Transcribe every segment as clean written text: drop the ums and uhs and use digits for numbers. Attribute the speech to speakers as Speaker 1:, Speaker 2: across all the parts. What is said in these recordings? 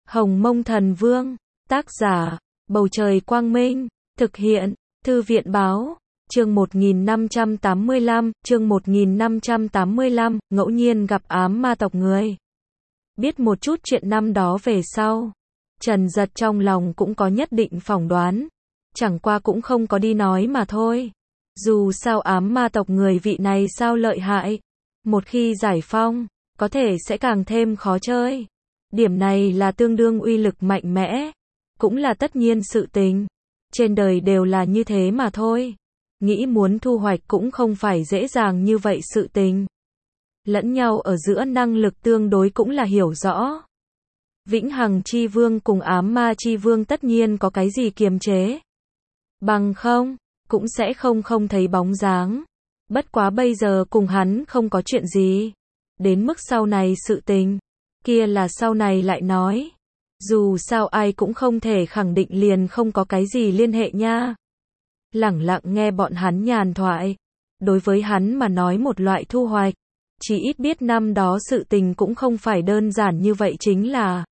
Speaker 1: Hồng Mông Thần Vương, tác giả, Bầu Trời Quang Minh, thực hiện, Thư viện Báo, chương 1585, ngẫu nhiên gặp ám ma tộc người. Biết một chút chuyện năm đó về sau, Trần Giật trong lòng cũng có nhất định phỏng đoán, chẳng qua cũng không có đi nói mà thôi. Dù sao ám ma tộc người vị này sao lợi hại, một khi giải phong, có thể sẽ càng thêm khó chơi. Điểm này là tương đương uy lực mạnh mẽ, cũng là tất nhiên sự tình. Trên đời đều là như thế mà thôi. Nghĩ muốn thu hoạch cũng không phải dễ dàng như vậy sự tình. Lẫn nhau ở giữa năng lực tương đối cũng là hiểu rõ. Vĩnh Hằng Chi Vương cùng ám ma Chi Vương tất nhiên có cái gì kiềm chế. Bằng không, cũng sẽ không thấy bóng dáng. Bất quá bây giờ cùng hắn không có chuyện gì. Đến mức sau này sự tình, kia là sau này lại nói. Dù sao ai cũng không thể khẳng định liền không có cái gì liên hệ nha. Lẳng lặng nghe bọn hắn nhàn thoại. Đối với hắn mà nói một loại thu hoạch. Chỉ ít biết năm đó sự tình cũng không phải đơn giản như vậy chính là.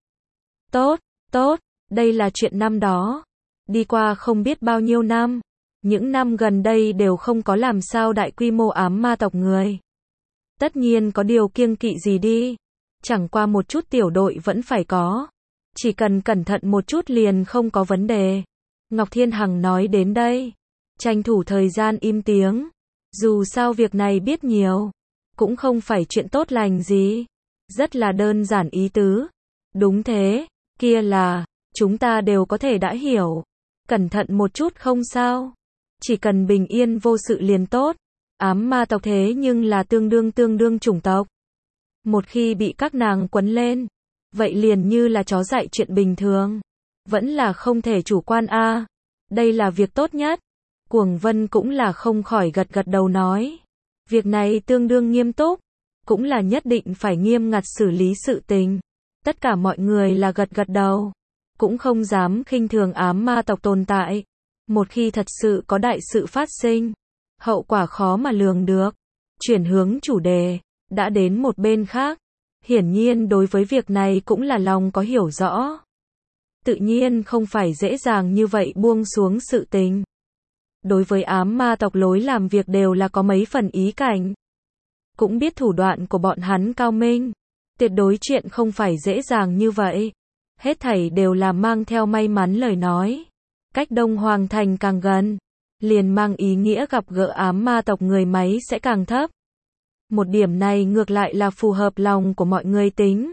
Speaker 1: Tốt, đây là chuyện năm đó. Đi qua không biết bao nhiêu năm. Những năm gần đây đều không có làm sao đại quy mô ám ma tộc người. Tất nhiên có điều kiêng kỵ gì đi. Chẳng qua một chút tiểu đội vẫn phải có. Chỉ cần cẩn thận một chút liền không có vấn đề. Ngọc Thiên Hằng nói đến đây. Tranh thủ thời gian im tiếng. Dù sao việc này biết nhiều. Cũng không phải chuyện tốt lành gì. Rất là đơn giản ý tứ. Đúng thế, kia là, chúng ta đều có thể đã hiểu. Cẩn thận một chút không sao. Chỉ cần bình yên vô sự liền tốt. Ám ma tộc thế nhưng là tương đương chủng tộc. Một khi bị các nàng quấn lên, vậy liền như là chó dại chuyện bình thường. Vẫn là không thể chủ quan a. Đây là việc tốt nhất. Cuồng Vân cũng là không khỏi gật đầu nói. Việc này tương đương nghiêm túc. Cũng là nhất định phải nghiêm ngặt xử lý sự tình. Tất cả mọi người là gật đầu. Cũng không dám khinh thường ám ma tộc tồn tại. Một khi thật sự có đại sự phát sinh, hậu quả khó mà lường được. Chuyển hướng chủ đề, đã đến một bên khác. Hiển nhiên đối với việc này cũng là lòng có hiểu rõ. Tự nhiên không phải dễ dàng như vậy buông xuống sự tình. Đối với ám ma tộc lối làm việc đều là có mấy phần ý cảnh. Cũng biết thủ đoạn của bọn hắn cao minh. Tuyệt đối chuyện không phải dễ dàng như vậy. Hết thảy đều là mang theo may mắn lời nói. Cách Đông Hoàng Thành càng gần, liền mang ý nghĩa gặp gỡ ám ma tộc người máy sẽ càng thấp. Một điểm này ngược lại là phù hợp lòng của mọi người tính.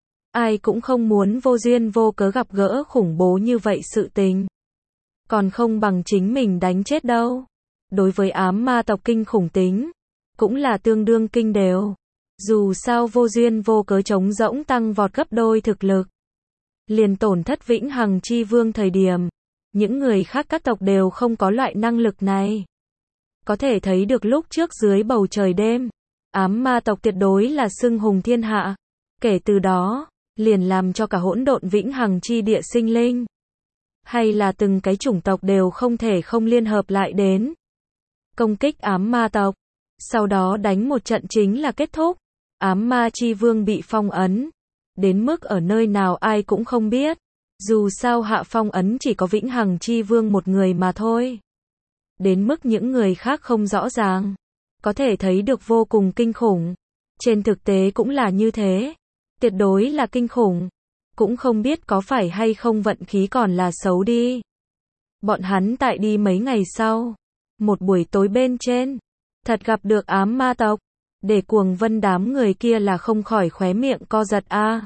Speaker 1: Ai cũng không muốn vô duyên vô cớ gặp gỡ khủng bố như vậy sự tình. Còn không bằng chính mình đánh chết đâu. Đối với ám ma tộc kinh khủng tính, cũng là tương đương kinh đều. Dù sao vô duyên vô cớ trống rỗng tăng vọt gấp đôi thực lực. Liền tổn thất Vĩnh Hằng Chi Vương thời điểm. Những người khác các tộc đều không có loại năng lực này. Có thể thấy được lúc trước dưới bầu trời đêm, ám ma tộc tuyệt đối là xưng hùng thiên hạ. Kể từ đó, liền làm cho cả hỗn độn Vĩnh Hằng Chi địa sinh linh. Hay là từng cái chủng tộc đều không thể không liên hợp lại đến. Công kích ám ma tộc. Sau đó đánh một trận chính là kết thúc. Ám ma Chi Vương bị phong ấn. Đến mức ở nơi nào ai cũng không biết. Dù sao hạ phong ấn chỉ có Vĩnh Hằng Chi Vương một người mà thôi. Đến mức những người khác không rõ ràng. Có thể thấy được vô cùng kinh khủng. Trên thực tế cũng là như thế. Tuyệt đối là kinh khủng. Cũng không biết có phải hay không vận khí còn là xấu đi. Bọn hắn tại đi mấy ngày sau. Một buổi tối bên trên. Thật gặp được ám ma tộc. Để Cuồng Vân đám người kia là không khỏi khóe miệng co giật a.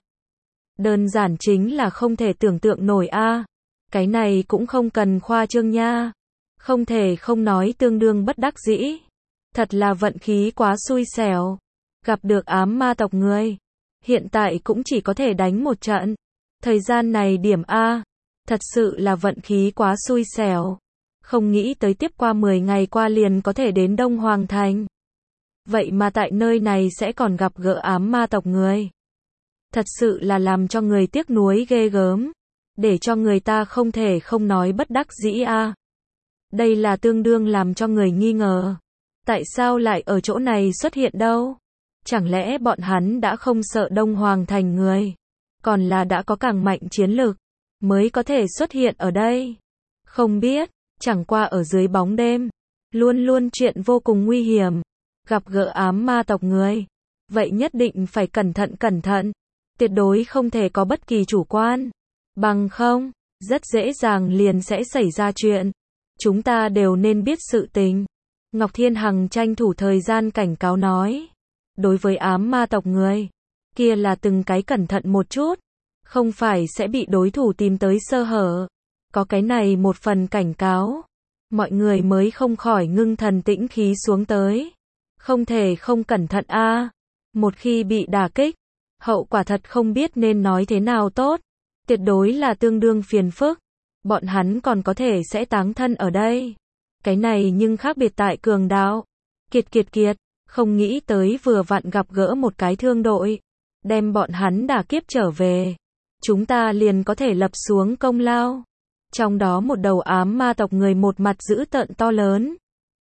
Speaker 1: Đơn giản chính là không thể tưởng tượng nổi a. Cái này cũng không cần khoa trương nha. Không thể không nói tương đương bất đắc dĩ. Thật là vận khí quá xui xẻo. Gặp được ám ma tộc người. Hiện tại cũng chỉ có thể đánh một trận. Thời gian này điểm a. Thật sự là vận khí quá xui xẻo. Không nghĩ tới tiếp qua 10 ngày qua liền có thể đến Đông Hoàng Thành. Vậy mà tại nơi này sẽ còn gặp gỡ ám ma tộc người. Thật sự là làm cho người tiếc nuối ghê gớm. Để cho người ta không thể không nói bất đắc dĩ a. Đây là tương đương làm cho người nghi ngờ. Tại sao lại ở chỗ này xuất hiện đâu? Chẳng lẽ bọn hắn đã không sợ Đông Hoàng Thành người? còn là đã có càng mạnh chiến lực, mới có thể xuất hiện ở đây. Không biết, chẳng qua ở dưới bóng đêm, luôn luôn chuyện vô cùng nguy hiểm, gặp gỡ ám ma tộc người. Vậy nhất định phải cẩn thận, tuyệt đối không thể có bất kỳ chủ quan, bằng không, rất dễ dàng liền sẽ xảy ra chuyện. Chúng ta đều nên biết sự tình. Ngọc Thiên Hằng tranh thủ thời gian cảnh cáo nói. Đối với ám ma tộc người, kia là từng cái cẩn thận một chút, không phải sẽ bị đối thủ tìm tới sơ hở. Có cái này một phần cảnh cáo, mọi người mới không khỏi ngưng thần tĩnh khí xuống tới. Không thể không cẩn thận a. Một khi bị đả kích, hậu quả thật không biết nên nói thế nào tốt. Tuyệt đối là tương đương phiền phức. Bọn hắn còn có thể sẽ táng thân ở đây. Cái này nhưng khác biệt tại cường đạo. Kiệt, không nghĩ tới vừa vặn gặp gỡ một cái thương đội, đem bọn hắn đả kiếp trở về. Chúng ta liền có thể lập xuống công lao. Trong đó một đầu ám ma tộc người một mặt dữ tợn to lớn.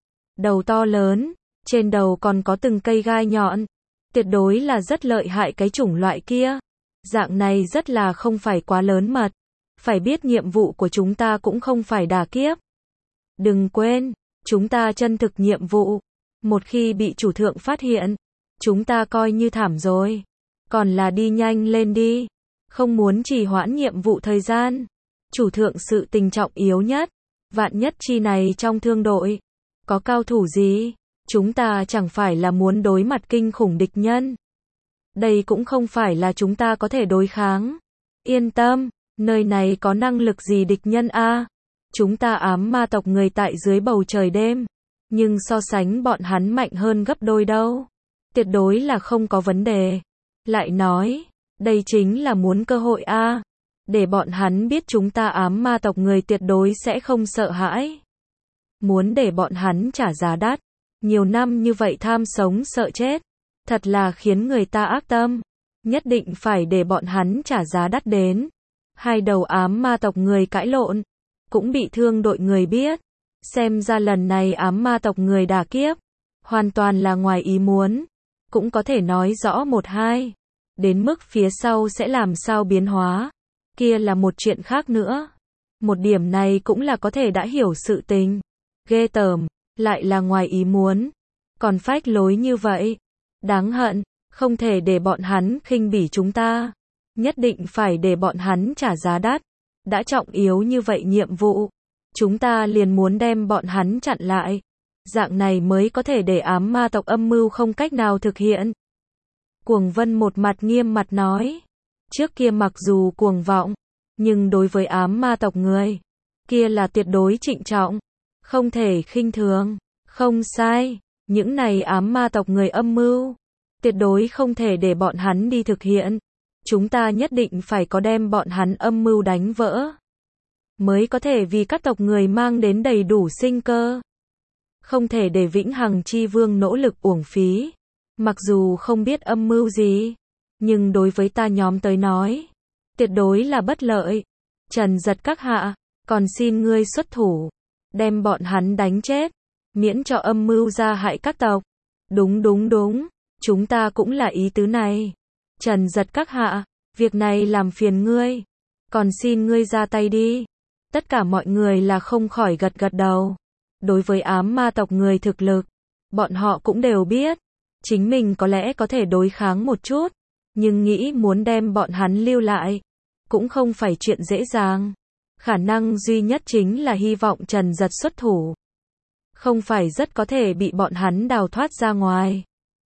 Speaker 1: Đầu to lớn, trên đầu còn có từng cây gai nhọn. Tuyệt đối là rất lợi hại cái chủng loại kia. Dạng này rất là không phải quá lớn mật. Phải biết nhiệm vụ của chúng ta cũng không phải đả kiếp. Đừng quên, chúng ta chân thực nhiệm vụ. Một khi bị chủ thượng phát hiện, chúng ta coi như thảm rồi. Còn là đi nhanh lên đi. Không muốn trì hoãn nhiệm vụ thời gian. Chủ thượng sự tình trọng yếu nhất. Vạn nhất chi này trong thương đội. Có cao thủ gì? Chúng ta chẳng phải là muốn đối mặt kinh khủng địch nhân. Đây cũng không phải là chúng ta có thể đối kháng. Yên tâm, nơi này có năng lực gì địch nhân a? Chúng ta ám ma tộc người tại dưới bầu trời đêm. Nhưng so sánh bọn hắn mạnh hơn gấp đôi đâu. Tuyệt đối là không có vấn đề. Lại nói, đây chính là muốn cơ hội a. Để bọn hắn biết chúng ta ám ma tộc người tuyệt đối sẽ không sợ hãi. Muốn để bọn hắn trả giá đắt. Nhiều năm như vậy tham sống sợ chết. Thật là khiến người ta ác tâm. Nhất định phải để bọn hắn trả giá đắt đến. Hai đầu ám ma tộc người cãi lộn. Cũng bị thương đội người biết. Xem ra lần này ám ma tộc người đả kiếp. Hoàn toàn là ngoài ý muốn. Cũng có thể nói rõ một hai. Đến mức phía sau sẽ làm sao biến hóa. Kia là một chuyện khác nữa. Một điểm này cũng là có thể đã hiểu sự tình. Ghê tởm. Lại là ngoài ý muốn. Còn phách lối như vậy. Đáng hận. Không thể để bọn hắn khinh bỉ chúng ta. Nhất định phải để bọn hắn trả giá đắt. Đã trọng yếu như vậy nhiệm vụ. Chúng ta liền muốn đem bọn hắn chặn lại. Dạng này mới có thể để ám ma tộc âm mưu không cách nào thực hiện. Cuồng Vân một mặt nghiêm mặt nói. Trước kia mặc dù cuồng vọng, nhưng đối với ám ma tộc người, kia là tuyệt đối trịnh trọng. Không thể khinh thường. Không sai. Những này ám ma tộc người âm mưu. Tuyệt đối không thể để bọn hắn đi thực hiện. Chúng ta nhất định phải có đem bọn hắn âm mưu đánh vỡ. Mới có thể vì các tộc người mang đến đầy đủ sinh cơ. Không thể để Vĩnh Hằng Chi Vương nỗ lực uổng phí. Mặc dù không biết âm mưu gì, nhưng đối với ta nhóm tới nói, tuyệt đối là bất lợi. Trần Giật các hạ, còn xin ngươi xuất thủ, đem bọn hắn đánh chết, miễn cho âm mưu ra hại các tộc. Đúng, chúng ta cũng là ý tứ này. Trần Giật các hạ, việc này làm phiền ngươi, còn xin ngươi ra tay đi. Tất cả mọi người là không khỏi gật đầu. Đối với ám ma tộc người thực lực, bọn họ cũng đều biết, chính mình có lẽ có thể đối kháng một chút, nhưng nghĩ muốn đem bọn hắn lưu lại, cũng không phải chuyện dễ dàng. Khả năng duy nhất chính là hy vọng Trần Giật xuất thủ. Không phải rất có thể bị bọn hắn đào thoát ra ngoài.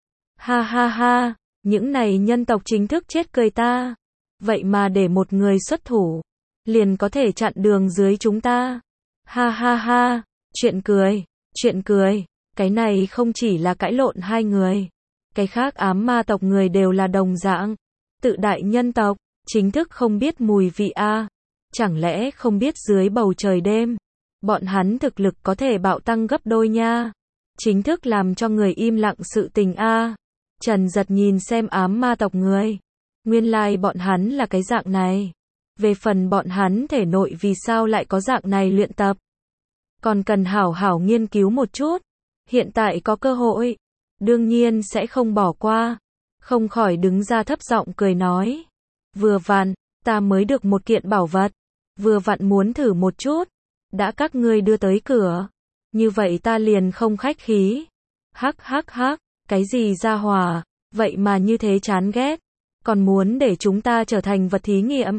Speaker 1: Ha, những này nhân tộc chính thức chết cười ta. Vậy mà để một người xuất thủ, liền có thể chặn đường dưới chúng ta. Ha, chuyện cười. Cái này không chỉ là cãi lộn hai người. Cái khác ám ma tộc người đều là đồng dạng. Tự đại nhân tộc, chính thức không biết mùi vị a. Chẳng lẽ không biết dưới bầu trời đêm, bọn hắn thực lực có thể bạo tăng gấp đôi nha. Chính thức làm cho người im lặng sự tình a. Trần Giật nhìn xem ám ma tộc người. Nguyên lai bọn hắn là cái dạng này. Về phần bọn hắn thể nội vì sao lại có dạng này luyện tập, còn cần hảo hảo nghiên cứu một chút. Hiện tại có cơ hội, đương nhiên sẽ không bỏ qua. Không khỏi đứng ra thấp giọng cười nói. Vừa vặn, ta mới được một kiện bảo vật. Vừa vặn muốn thử một chút. Đã các ngươi đưa tới cửa. Như vậy ta liền không khách khí. Hắc hắc hắc, cái gì gia hỏa, vậy mà như thế chán ghét. Còn muốn để chúng ta trở thành vật thí nghiệm.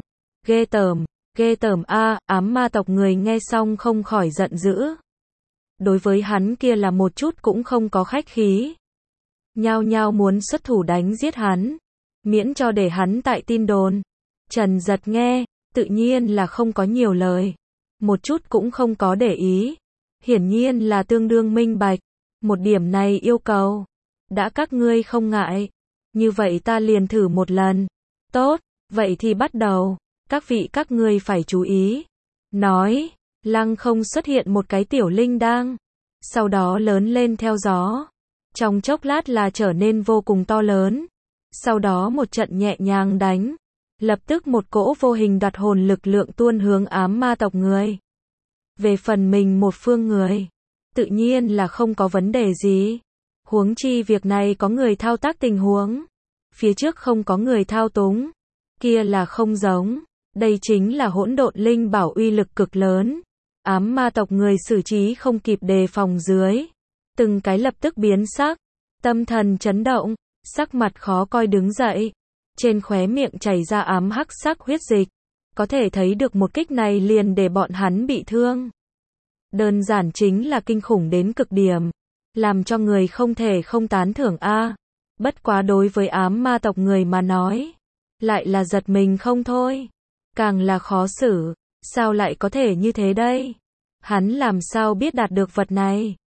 Speaker 1: Ghê tởm a, ám ma tộc người nghe xong không khỏi giận dữ. Đối với hắn kia là một chút cũng không có khách khí. Nhao nhao muốn xuất thủ đánh giết hắn. Miễn cho để hắn tại tin đồn. Trần Giật nghe, tự nhiên là không có nhiều lời. Một chút cũng không có để ý. Hiển nhiên là tương đương minh bạch. Một điểm này yêu cầu. Đã các ngươi không ngại. Như vậy ta liền thử một lần. Tốt, vậy thì bắt đầu. Các vị các ngươi phải chú ý. Nói, lăng không xuất hiện một cái tiểu linh đang. Sau đó lớn lên theo gió. Trong chốc lát là trở nên vô cùng to lớn. Sau đó một trận nhẹ nhàng đánh. Lập tức một cỗ vô hình đoạt hồn lực lượng tuôn hướng ám ma tộc người. Về phần mình một phương người. Tự nhiên là không có vấn đề gì. Huống chi việc này có người thao tác tình huống. Phía trước không có người thao túng. Kia là không giống. Đây chính là hỗn độn linh bảo uy lực cực lớn. Ám ma tộc người xử trí không kịp đề phòng dưới. Từng cái lập tức biến sắc. Tâm thần chấn động. Sắc mặt khó coi đứng dậy. Trên khóe miệng chảy ra ám hắc sắc huyết dịch. Có thể thấy được một kích này liền để bọn hắn bị thương. Đơn giản chính là kinh khủng đến cực điểm. Làm cho người không thể không tán thưởng a. Bất quá đối với ám ma tộc người mà nói. Lại là giật mình không thôi. Càng là khó xử. Sao lại có thể như thế đây? Hắn làm sao biết đạt được vật này?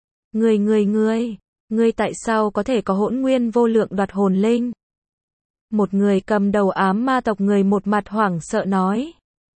Speaker 1: Ngươi tại sao có thể có hỗn nguyên vô lượng đoạt hồn linh? Một người cầm đầu ám ma tộc người một mặt hoảng sợ nói.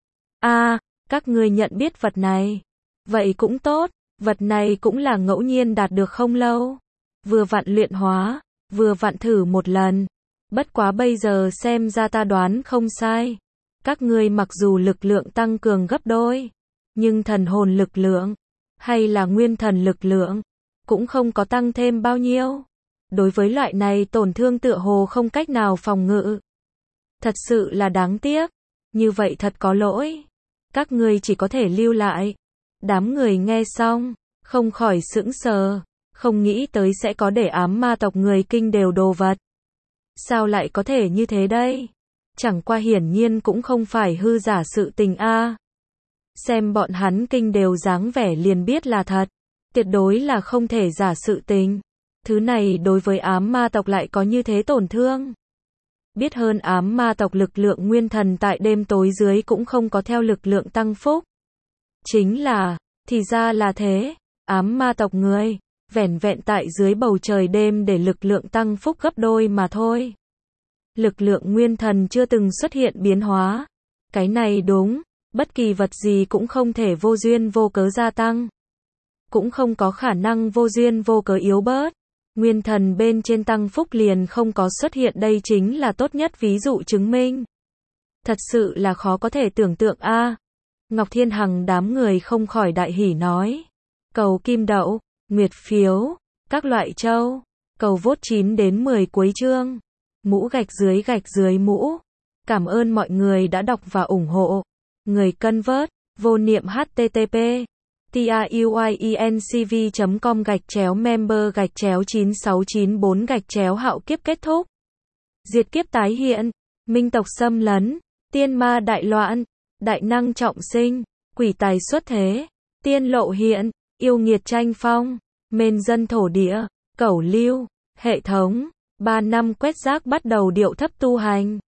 Speaker 1: Các ngươi nhận biết vật này. Vậy cũng tốt, vật này cũng là ngẫu nhiên đạt được không lâu. Vừa vặn luyện hóa, vừa vặn thử một lần. Bất quá bây giờ xem ra ta đoán không sai. Các ngươi mặc dù lực lượng tăng cường gấp đôi, nhưng thần hồn lực lượng, hay là nguyên thần lực lượng, cũng không có tăng thêm bao nhiêu. Đối với loại này tổn thương tựa hồ không cách nào phòng ngự. Thật sự là đáng tiếc. Như vậy thật có lỗi. Các ngươi chỉ có thể lưu lại. Đám người nghe xong, không khỏi sững sờ. Không nghĩ tới sẽ có để ám ma tộc người kinh đều đồ vật. Sao lại có thể như thế đây? Chẳng qua hiển nhiên cũng không phải hư giả sự tình a. Xem bọn hắn kinh đều dáng vẻ liền biết là thật. Tuyệt đối là không thể giả sự tình. Thứ này đối với ám ma tộc lại có như thế tổn thương. Biết hơn ám ma tộc lực lượng nguyên thần tại đêm tối dưới cũng không có theo lực lượng tăng phúc. Chính là, thì ra là thế, ám ma tộc người, vẻn vẹn tại dưới bầu trời đêm để lực lượng tăng phúc gấp đôi mà thôi. Lực lượng nguyên thần chưa từng xuất hiện biến hóa. Cái này đúng, bất kỳ vật gì cũng không thể vô duyên vô cớ gia tăng. Cũng không có khả năng vô duyên vô cớ yếu bớt. Nguyên thần bên trên tăng phúc liền không có xuất hiện, đây chính là tốt nhất ví dụ chứng minh. Thật sự là khó có thể tưởng tượng a. Ngọc Thiên Hằng đám người không khỏi đại hỉ nói. Cầu kim đậu, nguyệt phiếu, các loại châu, cầu vote 9 đến 10 cuối chương. Mũ gạch dưới mũ. Cảm ơn mọi người đã đọc và ủng hộ. Người cân vớt, vô niệm http tiuyencv.com/member/9694 hạo kiếp kết thúc. Diệt kiếp tái hiện, minh tộc xâm lấn, tiên ma đại loạn, đại năng trọng sinh, quỷ tài xuất thế, tiên lộ hiện, yêu nghiệt tranh phong, mên dân thổ địa, cẩu lưu, hệ thống, 3 năm quét rác bắt đầu điệu thấp tu hành.